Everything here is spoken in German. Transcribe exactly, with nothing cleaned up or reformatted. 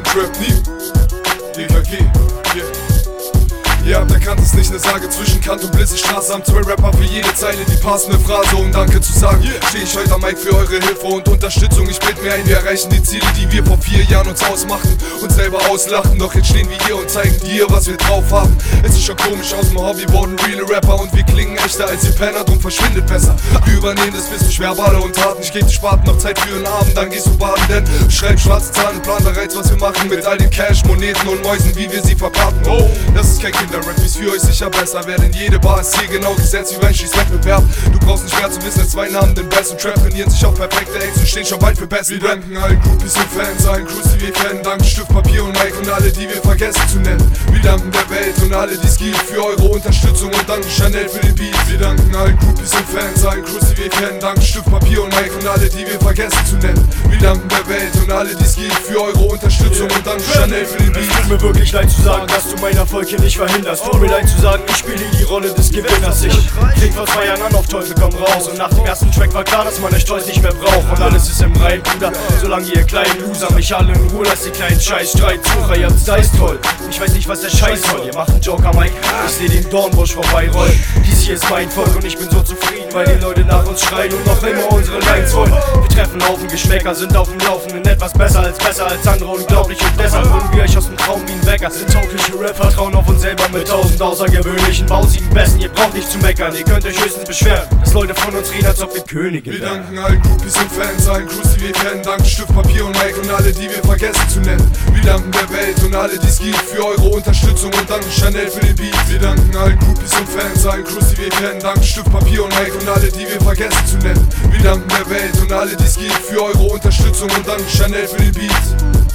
Trap nie. D K G, yeah. Ihr habt erkannt, es ist nicht eine Sage zwischen Kant und Blitzstraße. Am zwei Rapper für jede Zeile die passende Phrase, um Danke zu sagen. Yeah. Steh ich heute am Mic für eure Hilfe und Unterstützung. Ich bild mir ein, wir erreichen die Ziele, die wir vor vier Jahren uns ausmachten und selber auslachen. Doch jetzt stehen wir hier und zeigen dir, was wir drauf haben. Es ist schon komisch, aus dem Hobby wurden reale Rapper und wir klingen echter als ihr Penner, drum verschwindet besser. Wir übernehmen das Wissen, Schwerbale und Taten. Ich geb dir Spaten, noch Zeit für einen Abend, dann gehst du baden, denn du schreibst schwarze Zahlen, plan bereits, was wir machen mit all den Cash, Moneten und Mäusen, wie wir sie verpacken. Oh, das ist kein Kinderrap, wie's für euch sicher besser wäre, denn jede Bar ist hier genau gesetzt wie beim Schießwettbewerb. Du brauchst nicht mehr zu wissen, als zwei Namen den besten Trap trainieren sich auf perfekte Acts und stehen schon bald für Best. Wir danken allen Groupies und Fans, allen Crews, die wir kennen, danken Stift, Papier und Mike und alle, die wir vergessen zu nennen. Wir danken der Welt und alle, die's gibt, für eure Unterstützung und danken Chanel für den Beat. Wir danken allen Groupies und Fans, allen Crews, die wir kennen, danken Stift, Papier und Mike und alle, die wir vergessen zu nennen. Wir danken der Welt und alle, die's gibt, für eure Unterstützung und danken Chanel für den Beat. Es tut mir wirklich leid zu sagen, dass du meinen Erfolg hier nicht verhinderst. Tut mir leid zu sagen, ich spiele die Rolle des Gewinners. Ich kling vor zwei Jahren an auf Teufel komm raus und nach dem ersten Track war klar, dass man euch Stolz nicht mehr braucht. Und alles ist im Rein, Bruder, solange ihr kleinen Loser mich alle in Ruhe lasst, die kleinen Scheiß-Streitsucher, ihr habt's Dice toll. Ich weiß nicht, was der Scheiß soll, ihr macht einen Joker, Mike, ich seh den Dornbusch vorbeirollen. Dies hier ist mein Volk und ich bin so zufrieden, weil die Leute nach uns schreien und noch immer unsere Lines wollen. Wir treffen Haufen Geschmäcker, sind auf dem Laufenden etwas besser als besser als andere, unglaublich, und deshalb holen wir euch aus dem Traum wie ein Wecker. Sind taugliche Rapper, trauen auf uns selber mit tausend außergewöhnlichen bausigen Besten. Ihr braucht nicht zu meckern, ihr könnt euch höchstens beschweren, dass Leute von uns reden, als ob wir Könige wären. Wir wären. danken allen Groupies und Fans, allen Crews, die wir kennen, danken Stift, Papier und Mike und alle, die wir vergessen zu nennen. Wir danken der Welt und alle, die's gibt, für eure Unterstützung und danken Chanel für den Beat. Wir danken allen Groupies und Fans, allen Crews, die wir kennen, danken Stift, Papier und Mike und alle, die wir vergessen zu nennen. Wir danken der Welt und alle, die's gibt, für eure Unterstützung und danken Chanel für den Beat.